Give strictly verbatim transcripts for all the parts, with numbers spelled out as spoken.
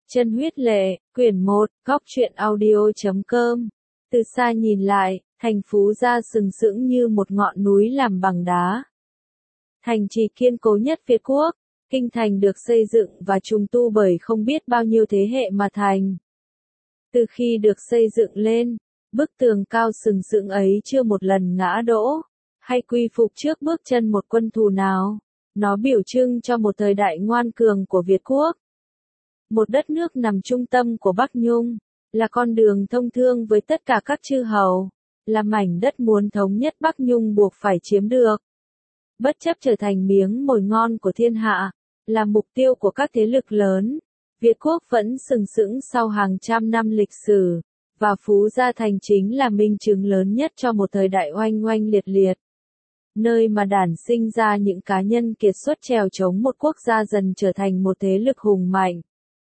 Chân huyết lệ, quyển một, góc truyện audio chấm com. Từ xa nhìn lại, thành Phú Gia sừng sững như một ngọn núi làm bằng đá. Thành trì kiên cố nhất Việt Quốc, kinh thành được xây dựng và trùng tu bởi không biết bao nhiêu thế hệ mà thành. Từ khi được xây dựng lên, bức tường cao sừng sững ấy chưa một lần ngã đổ, hay quy phục trước bước chân một quân thù nào. Nó biểu trưng cho một thời đại ngoan cường của Việt Quốc. Một đất nước nằm trung tâm của Bắc Nhung, là con đường thông thương với tất cả các chư hầu, là mảnh đất muốn thống nhất Bắc Nhung buộc phải chiếm được. Bất chấp trở thành miếng mồi ngon của thiên hạ, là mục tiêu của các thế lực lớn, Việt Quốc vẫn sừng sững sau hàng trăm năm lịch sử, và Phú Gia Thành chính là minh chứng lớn nhất cho một thời đại oanh oanh liệt liệt. Nơi mà đản sinh ra những cá nhân kiệt xuất trèo chống một quốc gia dần trở thành một thế lực hùng mạnh.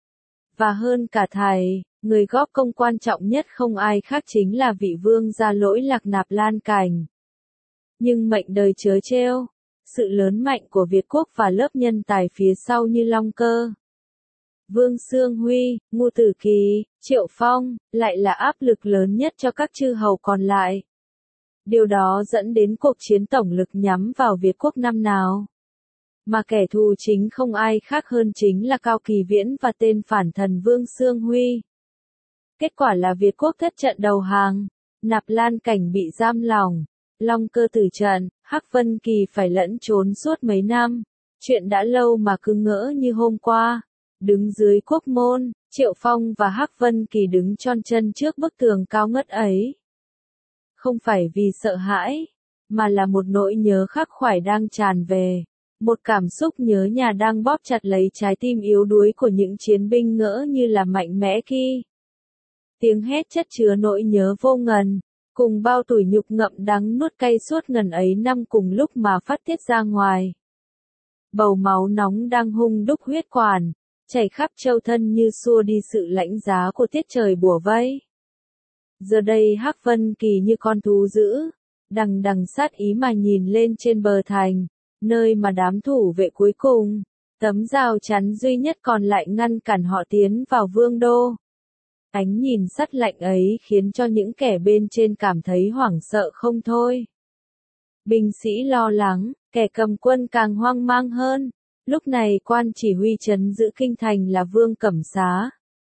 Và hơn cả thầy, người góp công quan trọng nhất không ai khác chính là vị vương gia lỗi lạc Nạp Lan Cảnh. Nhưng mệnh đời chớ trêu, sự lớn mạnh của Việt Quốc và lớp nhân tài phía sau như Long Cơ, Vương Xương Huy, Ngô Tử Kỳ, Triệu Phong, lại là áp lực lớn nhất cho các chư hầu còn lại. Điều đó dẫn đến cuộc chiến tổng lực nhắm vào Việt Quốc năm nào. Mà kẻ thù chính không ai khác hơn chính là Cao Kỳ Viễn và tên phản thần Vương Xương Huy. Kết quả là Việt Quốc thất trận đầu hàng, Nạp Lan Cảnh bị giam lỏng, Long Cơ tử trận, Hắc Vân Kỳ phải lẫn trốn suốt mấy năm. Chuyện đã lâu mà cứ ngỡ như hôm qua. Đứng dưới quốc môn, Triệu Phong và Hắc Vân Kỳ đứng tròn chân trước bức tường cao ngất ấy. Không phải vì sợ hãi, mà là một nỗi nhớ khắc khoải đang tràn về. Một cảm xúc nhớ nhà đang bóp chặt lấy trái tim yếu đuối của những chiến binh ngỡ như là mạnh mẽ kia. Tiếng hét chất chứa nỗi nhớ vô ngần, cùng bao tủi nhục ngậm đắng nuốt cay suốt ngần ấy năm cùng lúc mà phát tiết ra ngoài. Bầu máu nóng đang hung đúc huyết quản, chảy khắp châu thân như xua đi sự lạnh giá của tiết trời bủa vây. Giờ đây Hắc Vân Kỳ như con thú dữ, đằng đằng sát ý mà nhìn lên trên bờ thành, nơi mà đám thủ vệ cuối cùng, tấm rào chắn duy nhất còn lại ngăn cản họ tiến vào vương đô. Ánh nhìn sắt lạnh ấy khiến cho những kẻ bên trên cảm thấy hoảng sợ không thôi. Binh sĩ lo lắng, kẻ cầm quân càng hoang mang hơn. Lúc này quan chỉ huy trấn giữ kinh thành là Vương Cẩm Xá,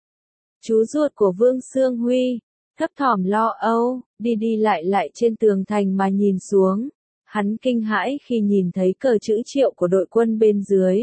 chú ruột của Vương Xương Huy, thấp thỏm lo âu, đi đi lại lại trên tường thành mà nhìn xuống. Hắn kinh hãi khi nhìn thấy cờ chữ Triệu của đội quân bên dưới.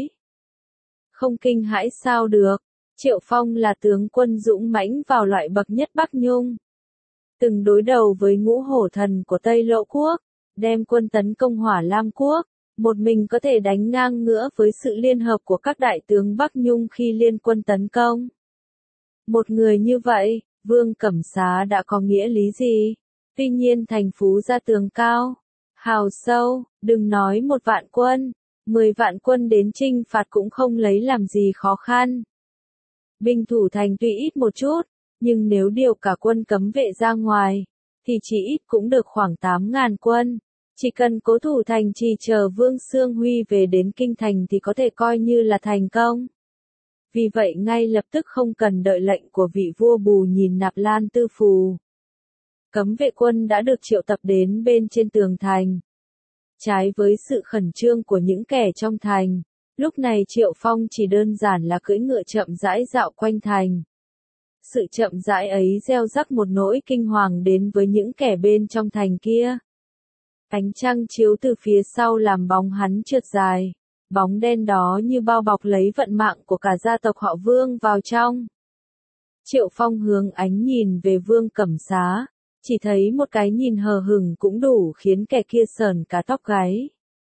Không kinh hãi sao được, Triệu Phong là tướng quân dũng mãnh vào loại bậc nhất Bắc Nhung. Từng đối đầu với ngũ hổ thần của Tây Lộ Quốc, đem quân tấn công Hỏa Lam Quốc, một mình có thể đánh ngang ngửa với sự liên hợp của các đại tướng Bắc Nhung khi liên quân tấn công. Một người như vậy, Vương Cẩm Xá đã có nghĩa lý gì? Tuy nhiên thành Phú Gia tường cao, hào sâu, đừng nói một vạn quân, mười vạn quân đến chinh phạt cũng không lấy làm gì khó khăn. Binh thủ thành tuy ít một chút, nhưng nếu điều cả quân cấm vệ ra ngoài, thì chỉ ít cũng được khoảng tám ngàn quân. Chỉ cần cố thủ thành trì chờ Vương Xương Huy về đến kinh thành thì có thể coi như là thành công. Vì vậy ngay lập tức không cần đợi lệnh của vị vua Bù Nhìn Nạp Lan Tư Phù, cấm vệ quân đã được triệu tập đến bên trên tường thành. Trái với sự khẩn trương của những kẻ trong thành, lúc này Triệu Phong chỉ đơn giản là cưỡi ngựa chậm rãi dạo quanh thành. Sự chậm rãi ấy gieo rắc một nỗi kinh hoàng đến với những kẻ bên trong thành kia. Ánh trăng chiếu từ phía sau làm bóng hắn trượt dài, bóng đen đó như bao bọc lấy vận mạng của cả gia tộc họ Vương vào trong. Triệu Phong hướng ánh nhìn về Vương Cẩm Xá, chỉ thấy một cái nhìn hờ hững cũng đủ khiến kẻ kia sởn cả tóc gáy.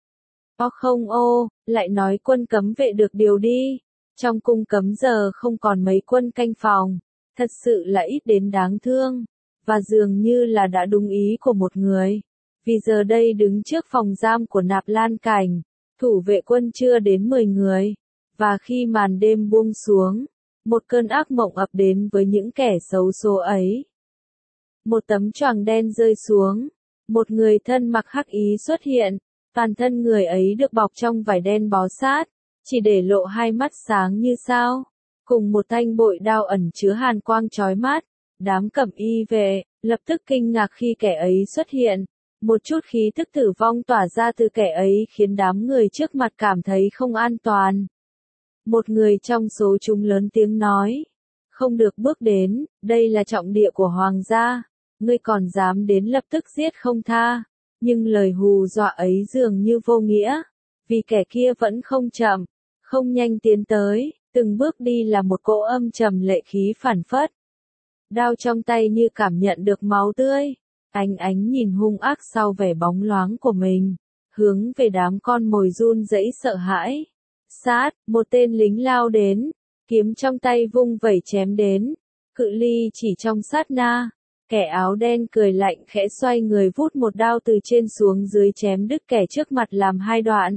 Ô không ô, lại nói quân cấm vệ được điều đi, trong cung cấm giờ không còn mấy quân canh phòng, thật sự là ít đến đáng thương, và dường như là đã đúng ý của một người. Vì giờ đây đứng trước phòng giam của Nạp Lan Cảnh, thủ vệ quân chưa đến mười người, và khi màn đêm buông xuống, một cơn ác mộng ập đến với những kẻ xấu số ấy. Một tấm choàng đen rơi xuống, một người thân mặc hắc ý xuất hiện, toàn thân người ấy được bọc trong vải đen bó sát, chỉ để lộ hai mắt sáng như sao. cùng một thanh bội đao ẩn chứa hàn quang chói mắt. Đám cẩm y vệ, lập tức kinh ngạc khi kẻ ấy xuất hiện. Một chút khí tức tử vong tỏa ra từ kẻ ấy khiến đám người trước mặt cảm thấy không an toàn. Một người trong số chúng lớn tiếng nói. Không được bước đến, đây là trọng địa của hoàng gia. Ngươi còn dám đến lập tức giết không tha. Nhưng lời hù dọa ấy dường như vô nghĩa. Vì kẻ kia vẫn không chậm, không nhanh tiến tới, từng bước đi là một cỗ âm trầm lệ khí phảng phất. Đao trong tay như cảm nhận được máu tươi. Ánh ánh nhìn hung ác sau vẻ bóng loáng của mình, hướng về đám con mồi run rẩy sợ hãi. Sát, một tên lính lao đến, kiếm trong tay vung vẩy chém đến, cự ly chỉ trong sát na, kẻ áo đen cười lạnh khẽ xoay người vút một đao từ trên xuống dưới chém đứt kẻ trước mặt làm hai đoạn.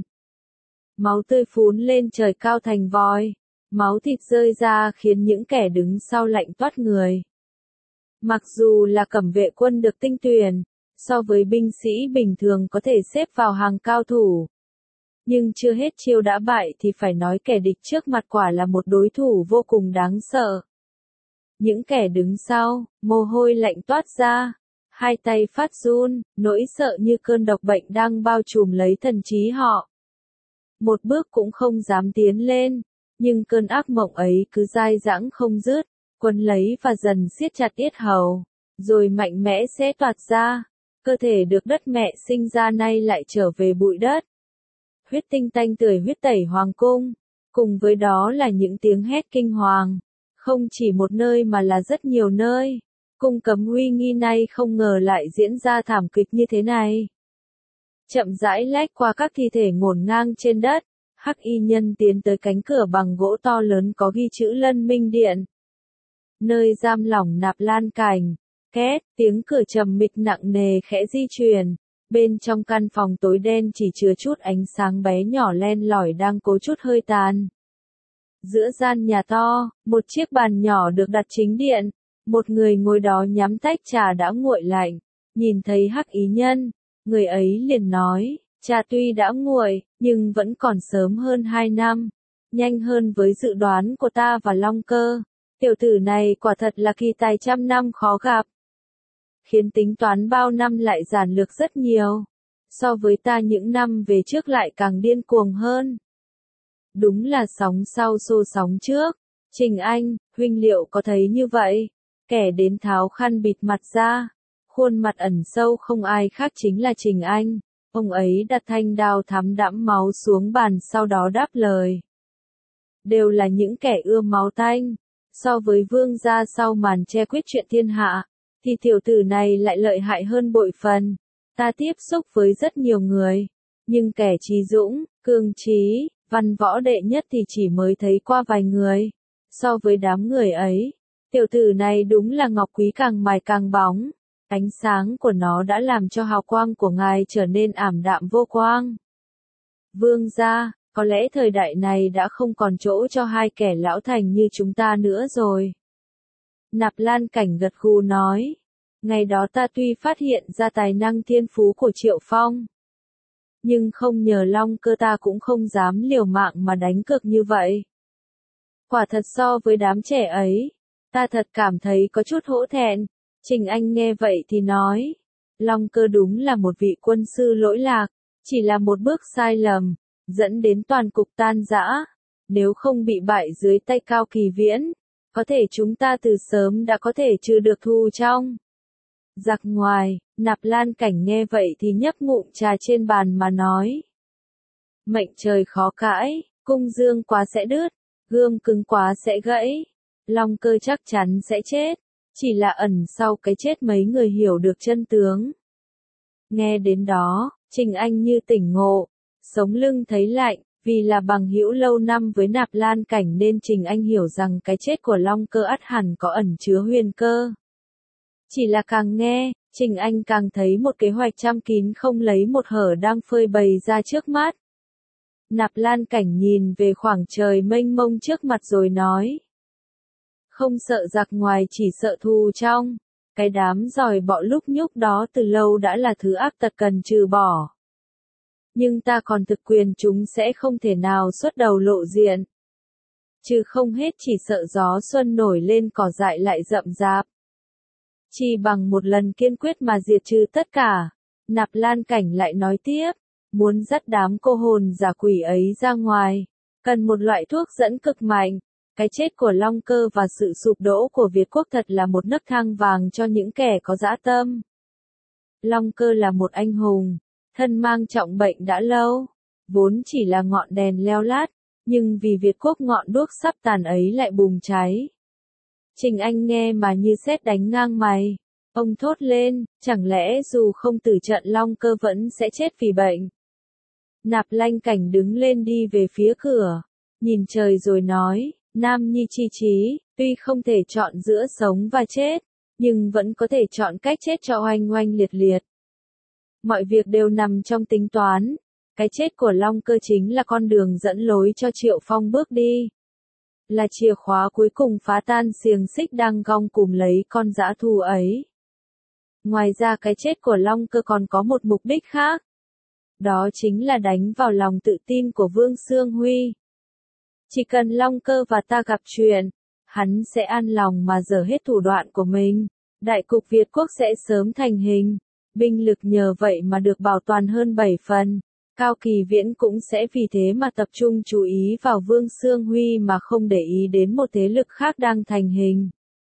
Máu tươi phún lên trời cao thành vòi, máu thịt rơi ra khiến những kẻ đứng sau lạnh toát người. Mặc dù là cẩm vệ quân được tinh tuyển, so với binh sĩ bình thường có thể xếp vào hàng cao thủ. Nhưng chưa hết chiêu đã bại thì phải nói kẻ địch trước mặt quả là một đối thủ vô cùng đáng sợ. Những kẻ đứng sau, mồ hôi lạnh toát ra, hai tay phát run, nỗi sợ như cơn độc bệnh đang bao trùm lấy thần trí họ. Một bước cũng không dám tiến lên, nhưng cơn ác mộng ấy cứ dai dẳng không dứt. Quấn lấy và dần siết chặt yết hầu, rồi mạnh mẽ xé toạc ra, cơ thể được đất mẹ sinh ra nay lại trở về bụi đất. Huyết tinh tanh tưởi huyết tẩy hoàng cung, cùng với đó là những tiếng hét kinh hoàng, không chỉ một nơi mà là rất nhiều nơi. Cung cấm uy nghi nay không ngờ lại diễn ra thảm kịch như thế này. Chậm rãi lách qua các thi thể ngổn ngang trên đất, hắc y nhân tiến tới cánh cửa bằng gỗ to lớn có ghi chữ Lân Minh Điện. Nơi giam lỏng Nạp Lan Cảnh, két, tiếng cửa trầm mịch nặng nề khẽ di chuyển, bên trong căn phòng tối đen chỉ chứa chút ánh sáng bé nhỏ len lỏi đang cố chút hơi tàn. Giữa gian nhà to, một chiếc bàn nhỏ được đặt chính điện, một người ngồi đó nhắm tách trà đã nguội lạnh, nhìn thấy hắc y nhân, người ấy liền nói, trà tuy đã nguội, nhưng vẫn còn sớm hơn hai năm, nhanh hơn với dự đoán của ta và Long Cơ. Tiểu tử này quả thật là kỳ tài trăm năm khó gặp. Khiến tính toán bao năm lại giản lược rất nhiều. So với ta những năm về trước lại càng điên cuồng hơn. Đúng là sóng sau xô sóng trước. Trình Anh, huynh liệu có thấy như vậy? Kẻ đến tháo khăn bịt mặt ra. Khuôn mặt ẩn sâu không ai khác chính là Trình Anh. Ông ấy đặt thanh đao thắm đẫm máu xuống bàn sau đó đáp lời. Đều là những kẻ ưa máu tanh. So với vương gia sau màn che quyết chuyện thiên hạ, thì tiểu tử này lại lợi hại hơn bội phần. Ta tiếp xúc với rất nhiều người, nhưng kẻ trí dũng, cương trí, văn võ đệ nhất thì chỉ mới thấy qua vài người. So với đám người ấy, tiểu tử này đúng là ngọc quý càng mài càng bóng. Ánh sáng của nó đã làm cho hào quang của ngài trở nên ảm đạm vô quang. Vương gia, có lẽ thời đại này đã không còn chỗ cho hai kẻ lão thành như chúng ta nữa rồi. Nạp Lan Cảnh gật gù nói. Ngày đó ta tuy phát hiện ra tài năng thiên phú của Triệu Phong. Nhưng không nhờ Long Cơ ta cũng không dám liều mạng mà đánh cược như vậy. Quả thật so với đám trẻ ấy, ta thật cảm thấy có chút hổ thẹn. Trình Anh nghe vậy thì nói. Long Cơ đúng là một vị quân sư lỗi lạc, chỉ là một bước sai lầm, dẫn đến toàn cục tan rã. Nếu không bị bại dưới tay Cao Kỳ Viễn, có thể chúng ta từ sớm đã có thể trừ được thù trong. Giặc ngoài, Nạp Lan Cảnh nghe vậy thì nhấp ngụm trà trên bàn mà nói. Mệnh trời khó cãi, cung dương quá sẽ đứt, gươm cứng quá sẽ gãy. Long Cơ chắc chắn sẽ chết, chỉ là ẩn sau cái chết mấy người hiểu được chân tướng. Nghe đến đó, Trình Anh như tỉnh ngộ, sống lưng thấy lạnh, vì là bằng hữu lâu năm với Nạp Lan Cảnh nên Trình Anh hiểu rằng cái chết của Long Cơ ắt hẳn có ẩn chứa huyền cơ. Chỉ là càng nghe, Trình Anh càng thấy một kế hoạch trăm kín không lấy một hở đang phơi bày ra trước mắt. Nạp Lan Cảnh nhìn về khoảng trời mênh mông trước mặt rồi nói. Không sợ giặc ngoài chỉ sợ thù trong. Cái đám giỏi bọ lúc nhúc đó từ lâu đã là thứ ác tật cần trừ bỏ. Nhưng ta còn thực quyền chúng sẽ không thể nào xuất đầu lộ diện. chứ không hết chỉ sợ gió xuân nổi lên cỏ dại lại rậm rạp. Chỉ bằng một lần kiên quyết mà diệt trừ tất cả. Nạp Lan Cảnh lại nói tiếp, muốn dắt đám cô hồn giả quỷ ấy ra ngoài, cần một loại thuốc dẫn cực mạnh. Cái chết của Long Cơ và sự sụp đổ của Việt quốc thật là một nấc thang vàng cho những kẻ có dã tâm. Long Cơ là một anh hùng, thân mang trọng bệnh đã lâu, vốn chỉ là ngọn đèn leo lát, nhưng vì Việt quốc ngọn đuốc sắp tàn ấy lại bùng cháy. Trình Anh nghe mà như sét đánh ngang mày. Ông thốt lên, chẳng lẽ dù không tử trận Long Cơ vẫn sẽ chết vì bệnh? Nạp Lan Cảnh đứng lên đi về phía cửa, nhìn trời rồi nói, Nam Nhi chi trí, tuy không thể chọn giữa sống và chết, nhưng vẫn có thể chọn cách chết cho oanh oanh liệt liệt. Mọi việc đều nằm trong tính toán, cái chết của Long Cơ chính là con đường dẫn lối cho Triệu Phong bước đi. Là chìa khóa cuối cùng phá tan xiềng xích đang gông cùm lấy con dã thú ấy. Ngoài ra cái chết của Long Cơ còn có một mục đích khác. Đó chính là đánh vào lòng tự tin của Vương Xương Huy. Chỉ cần Long Cơ và ta gặp chuyện, hắn sẽ an lòng mà dở hết thủ đoạn của mình. Đại cục Việt quốc sẽ sớm thành hình. Binh lực nhờ vậy mà được bảo toàn hơn bảy phần. Cao Kỳ Viễn cũng sẽ vì thế mà tập trung chú ý vào Vương Xương Huy mà không để ý đến một thế lực khác đang thành hình.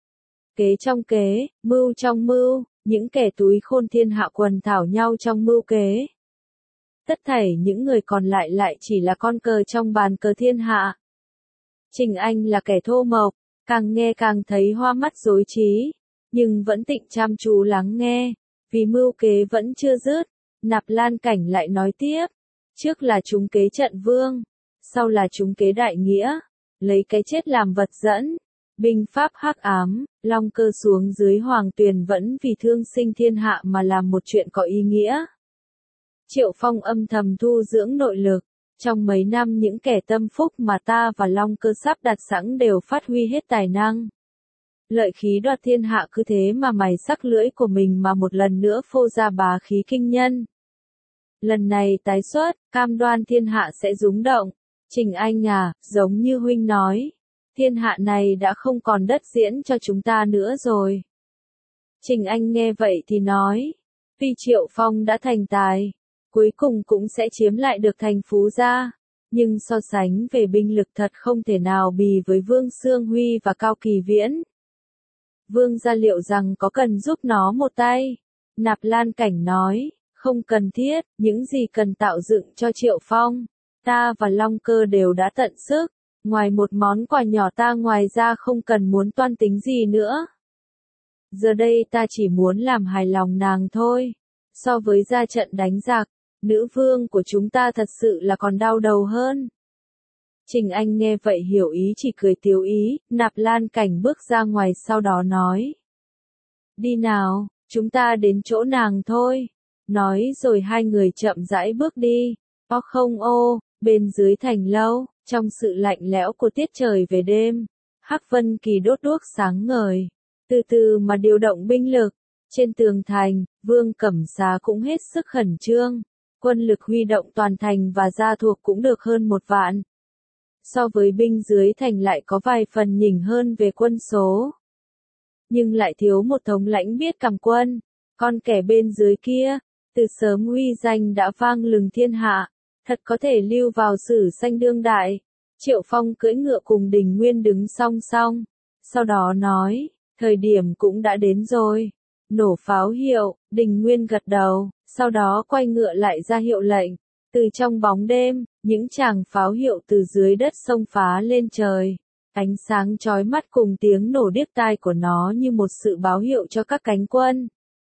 Kế trong kế, mưu trong mưu, những kẻ túi khôn thiên hạ quần thảo nhau trong mưu kế. Tất thảy những người còn lại lại chỉ là con cờ trong bàn cờ thiên hạ. Trình Anh là kẻ thô mộc, càng nghe càng thấy hoa mắt rối trí, nhưng vẫn tịnh chăm chú lắng nghe, vì mưu kế vẫn chưa dứt. Nạp Lan Cảnh lại nói tiếp, trước là chúng kế trận vương, sau là chúng kế đại nghĩa, lấy cái chết làm vật dẫn. Binh pháp hắc ám, Long Cơ xuống dưới Hoàng Tuyền vẫn vì thương sinh thiên hạ mà làm một chuyện có ý nghĩa. Triệu Phong âm thầm thu dưỡng nội lực, trong mấy năm những kẻ tâm phúc mà ta và Long Cơ sắp đặt sẵn đều phát huy hết tài năng. Lợi khí đoạt thiên hạ cứ thế mà mày sắc lưỡi của mình mà một lần nữa phô ra bá khí kinh nhân. Lần này tái xuất, cam đoan thiên hạ sẽ rúng động. Trình Anh à, giống như huynh nói, thiên hạ này đã không còn đất diễn cho chúng ta nữa rồi. Trình Anh nghe vậy thì nói, tuy Triệu Phong đã thành tài, cuối cùng cũng sẽ chiếm lại được thành Phú Gia, nhưng so sánh về binh lực thật không thể nào bì với Vương Xương Huy và Cao Kỳ Viễn. Vương gia liệu rằng có cần giúp nó một tay? Nạp Lan Cảnh nói, không cần thiết, những gì cần tạo dựng cho Triệu Phong, ta và Long Cơ đều đã tận sức, ngoài một món quà nhỏ ta ngoài ra không cần muốn toan tính gì nữa. Giờ đây ta chỉ muốn làm hài lòng nàng thôi. So với ra trận đánh giặc, nữ vương của chúng ta thật sự là còn đau đầu hơn. Trình Anh nghe vậy hiểu ý chỉ cười tiếu ý, Nạp Lan Cảnh bước ra ngoài sau đó nói. Đi nào, chúng ta đến chỗ nàng thôi. Nói rồi hai người chậm rãi bước đi. Ô không ô, bên dưới thành lâu, trong sự lạnh lẽo của tiết trời về đêm, Hắc Vân Kỳ đốt đuốc sáng ngời, từ từ mà điều động binh lực. Trên tường thành, Vương Cẩm Xá cũng hết sức khẩn trương. Quân lực huy động toàn thành và gia thuộc cũng được hơn một vạn. So với binh dưới thành lại có vài phần nhỉnh hơn về quân số. Nhưng lại thiếu một thống lãnh biết cầm quân. Con kẻ bên dưới kia, từ sớm uy danh đã vang lừng thiên hạ, thật có thể lưu vào sử sanh đương đại. Triệu Phong cưỡi ngựa cùng Đình Nguyên đứng song song. Sau đó nói, thời điểm cũng đã đến rồi. Nổ pháo hiệu, Đình Nguyên gật đầu, sau đó quay ngựa lại ra hiệu lệnh. Từ trong bóng đêm, những tràng pháo hiệu từ dưới đất xông phá lên trời. Ánh sáng chói mắt cùng tiếng nổ điếc tai của nó như một sự báo hiệu cho các cánh quân.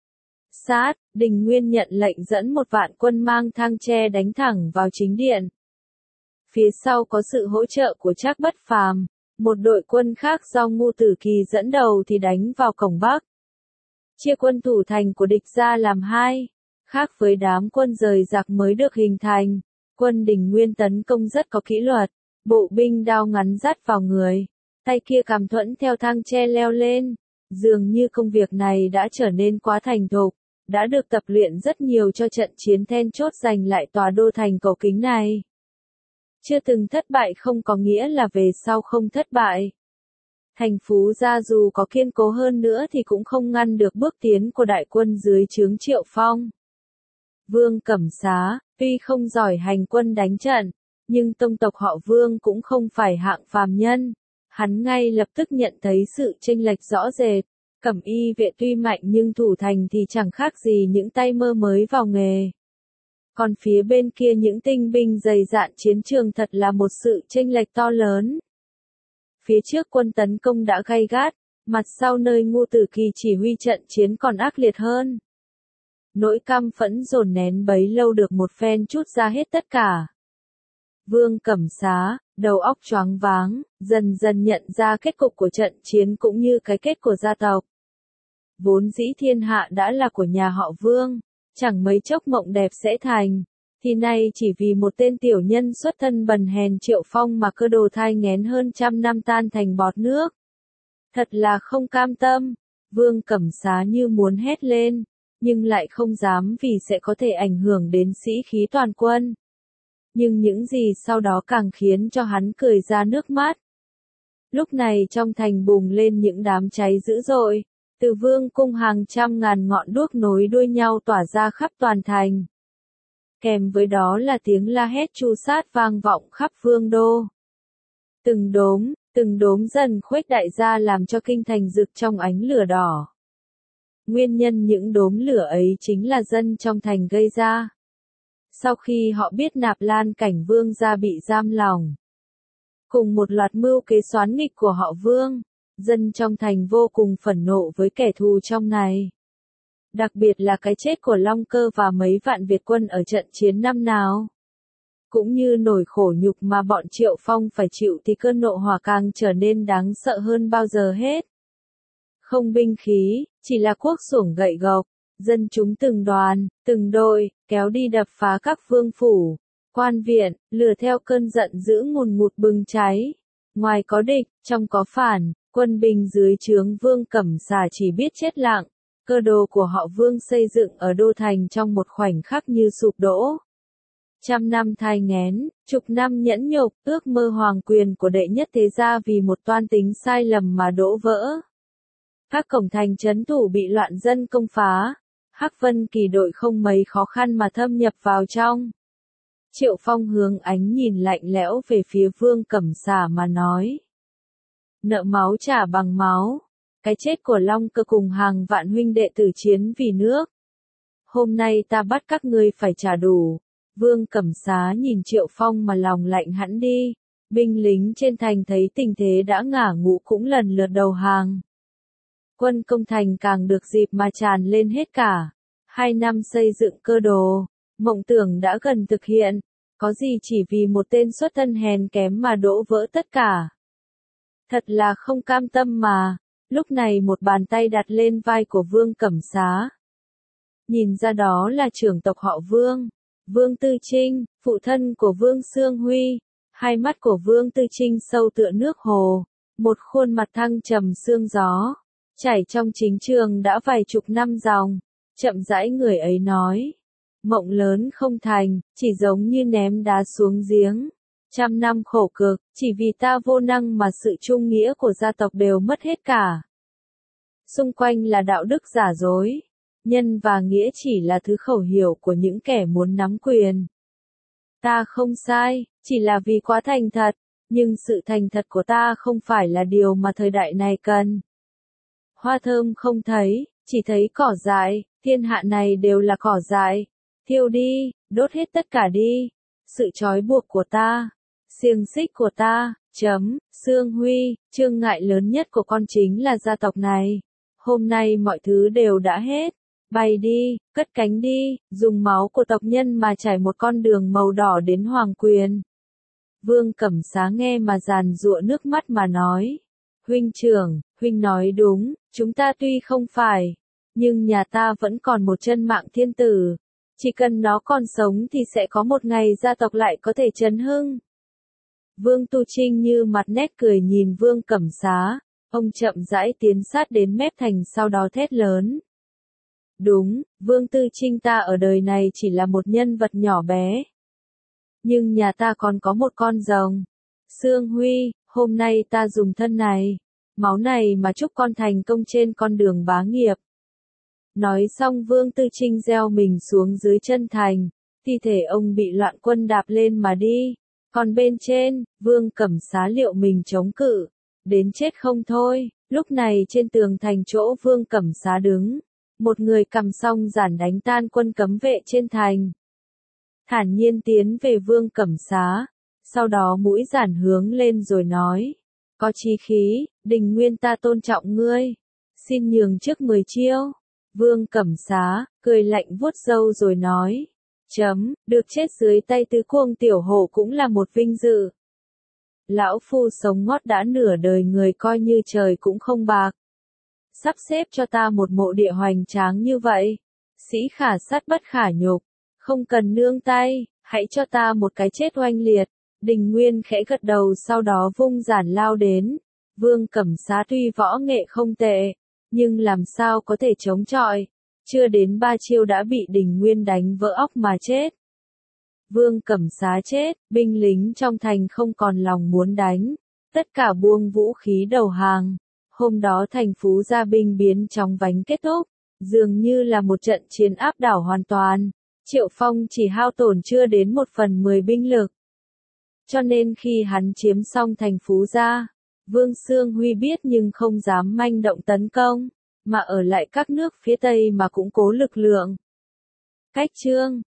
Sát, Đình Nguyên nhận lệnh dẫn một vạn quân mang thang tre đánh thẳng vào chính điện. Phía sau có sự hỗ trợ của Trác Bất Phàm, một đội quân khác do Ngưu Tử Kỳ dẫn đầu thì đánh vào cổng Bắc. Chia quân thủ thành của địch ra làm hai, khác với đám quân rời giặc mới được hình thành, quân Đình Nguyên tấn công rất có kỷ luật, bộ binh đao ngắn dắt vào người, tay kia cầm thuẫn theo thang tre leo lên, dường như công việc này đã trở nên quá thành thục, đã được tập luyện rất nhiều cho trận chiến then chốt giành lại tòa đô thành cổ kính này. Chưa từng thất bại không có nghĩa là về sau không thất bại. Thành Phú Gia dù có kiên cố hơn nữa thì cũng không ngăn được bước tiến của đại quân dưới trướng Triệu Phong. Vương Cẩm Xá, tuy không giỏi hành quân đánh trận, nhưng tông tộc họ Vương cũng không phải hạng phàm nhân. Hắn ngay lập tức nhận thấy sự chênh lệch rõ rệt. Cẩm y vệ tuy mạnh nhưng thủ thành thì chẳng khác gì những tay mơ mới vào nghề. Còn phía bên kia những tinh binh dày dạn chiến trường thật là một sự chênh lệch to lớn. Phía trước quân tấn công đã gay gắt, mặt sau nơi Ngô Tử Kỳ chỉ huy trận chiến còn ác liệt hơn. Nỗi căm phẫn dồn nén bấy lâu được một phen trút ra hết tất cả. Vương Cẩm Xá, đầu óc choáng váng, dần dần nhận ra kết cục của trận chiến cũng như cái kết của gia tộc. Vốn dĩ thiên hạ đã là của nhà họ Vương, chẳng mấy chốc mộng đẹp sẽ thành, thì nay chỉ vì một tên tiểu nhân xuất thân bần hèn Triệu Phong mà Cơ Đồ thai nghén hơn trăm năm tan thành bọt nước. Thật là không cam tâm, Vương Cẩm Xá như muốn hét lên, nhưng lại không dám vì sẽ có thể ảnh hưởng đến sĩ khí toàn quân. Nhưng những gì sau đó càng khiến cho hắn cười ra nước mắt. Lúc này trong thành bùng lên những đám cháy dữ dội, từ vương cung hàng trăm ngàn ngọn đuốc nối đuôi nhau tỏa ra khắp toàn thành. Kèm với đó là tiếng la hét tru sát vang vọng khắp vương đô. Từng đốm, từng đốm dần khuếch đại ra làm cho kinh thành rực trong ánh lửa đỏ. Nguyên nhân những đốm lửa ấy chính là dân trong thành gây ra. Sau khi họ biết Nạp Lan Cảnh Vương gia bị giam lòng, cùng một loạt mưu kế xoán nghịch của họ Vương, dân trong thành vô cùng phẫn nộ với kẻ thù trong này. Đặc biệt là cái chết của Long Cơ và mấy vạn Việt quân ở trận chiến năm nào. Cũng như nỗi khổ nhục mà bọn Triệu Phong phải chịu thì cơn nộ hỏa càng trở nên đáng sợ hơn bao giờ hết. Không binh khí, chỉ là cuốc xuồng gậy gộc, dân chúng từng đoàn, từng đội, kéo đi đập phá các vương phủ, quan viện, lửa theo cơn giận dữ ngùn ngụt bừng cháy. Ngoài có địch, trong có phản, quân binh dưới trướng Vương Cẩm Xá chỉ biết chết lặng. Cơ đồ của họ Vương xây dựng ở đô thành trong một khoảnh khắc như sụp đổ. Trăm năm thai nghén, chục năm nhẫn nhục, ước mơ hoàng quyền của đệ nhất thế gia vì một toan tính sai lầm mà đổ vỡ. Các cổng thành trấn thủ bị loạn dân công phá. Hắc Vân Kỳ đội không mấy khó khăn mà thâm nhập vào trong. Triệu Phong hướng ánh nhìn lạnh lẽo về phía Vương Cẩm Xá mà nói. Nợ máu trả bằng máu. Cái chết của Long Cơ cùng hàng vạn huynh đệ tử chiến vì nước. Hôm nay ta bắt các ngươi phải trả đủ. Vương Cẩm Xá nhìn Triệu Phong mà lòng lạnh hẳn đi. Binh lính trên thành thấy tình thế đã ngả ngũ cũng lần lượt đầu hàng. Quân công thành càng được dịp mà tràn lên hết cả. Hai năm xây dựng Cơ đồ, mộng tưởng đã gần thực hiện. Có gì chỉ vì một tên xuất thân hèn kém mà đổ vỡ tất cả. Thật là không cam tâm mà. Lúc này một bàn tay đặt lên vai của Vương Cẩm Xá. Nhìn ra đó là trưởng tộc họ Vương. Vương Tư Trinh, phụ thân của Vương Xương Huy. Hai mắt của Vương Tư Trinh sâu tựa nước hồ. Một khuôn mặt thăng trầm sương gió. Chảy trong chính trường đã vài chục năm dòng. Chậm rãi người ấy nói. Mộng lớn không thành, chỉ giống như ném đá xuống giếng. Trăm năm khổ cực, chỉ vì ta vô năng mà sự trung nghĩa của gia tộc đều mất hết cả. Xung quanh là đạo đức giả dối. Nhân và nghĩa chỉ là thứ khẩu hiệu của những kẻ muốn nắm quyền. Ta không sai, chỉ là vì quá thành thật, nhưng sự thành thật của ta không phải là điều mà thời đại này cần. Hoa thơm không thấy, chỉ thấy cỏ dại, thiên hạ này đều là cỏ dại. Thiêu đi, đốt hết tất cả đi. Sự trói buộc của ta, xiềng xích của ta, chấm, Xương Huy, chướng ngại lớn nhất của con chính là gia tộc này. Hôm nay mọi thứ đều đã hết. Bay đi, cất cánh đi, dùng máu của tộc nhân mà trải một con đường màu đỏ đến hoàng quyền. Vương Cẩm Xá nghe mà giàn giụa nước mắt mà nói. Huynh trưởng, huynh nói đúng, chúng ta tuy không phải, nhưng nhà ta vẫn còn một chân mạng thiên tử. Chỉ cần nó còn sống thì sẽ có một ngày gia tộc lại có thể chấn hưng. Vương Tu Trinh như mặt nét cười nhìn Vương Cẩm Xá, ông chậm rãi tiến sát đến mép thành sau đó thét lớn. Đúng, Vương Tư Trinh ta ở đời này chỉ là một nhân vật nhỏ bé. nhưng nhà ta còn có một con rồng. Sương Huy, hôm nay ta dùng thân này, máu này mà chúc con thành công trên con đường bá nghiệp. Nói xong Vương Tư Trinh gieo mình xuống dưới chân thành, thi thể ông bị loạn quân đạp lên mà đi. Còn bên trên, Vương Cẩm Xá liệu mình chống cự, đến chết không thôi. Lúc này trên tường thành chỗ Vương Cẩm Xá đứng, một người cầm song giản đánh tan quân cấm vệ trên thành. Thản nhiên tiến về Vương Cẩm Xá, sau đó mũi giản hướng lên rồi nói, có chí khí, Đình Nguyên ta tôn trọng ngươi, xin nhường trước mười chiêu. Vương Cẩm Xá, cười lạnh vuốt râu rồi nói, chấm, được chết dưới tay tứ cuồng tiểu hổ cũng là một vinh dự. Lão phu sống ngót đã nửa đời người coi như trời cũng không bạc. Sắp xếp cho ta một mộ địa hoành tráng như vậy. Sĩ khả sát bất khả nhục, không cần nương tay, hãy cho ta một cái chết oanh liệt. Đình Nguyên khẽ gật đầu sau đó vung giản lao đến. Vương Cẩm Xá tuy võ nghệ không tệ, nhưng làm sao có thể chống chọi. Chưa đến ba chiêu đã bị Đình Nguyên đánh vỡ óc mà chết. Vương Cẩm Xá chết, binh lính trong thành không còn lòng muốn đánh, tất cả buông vũ khí đầu hàng. Hôm đó thành Phú Gia binh biến chóng vánh kết thúc, dường như là một trận chiến áp đảo hoàn toàn. Triệu Phong chỉ hao tổn chưa đến một phần mười binh lực. Cho nên khi hắn chiếm xong thành Phú Gia, Vương Sương Huy biết nhưng không dám manh động tấn công, mà ở lại các nước phía Tây mà củng cố lực lượng. Cách chương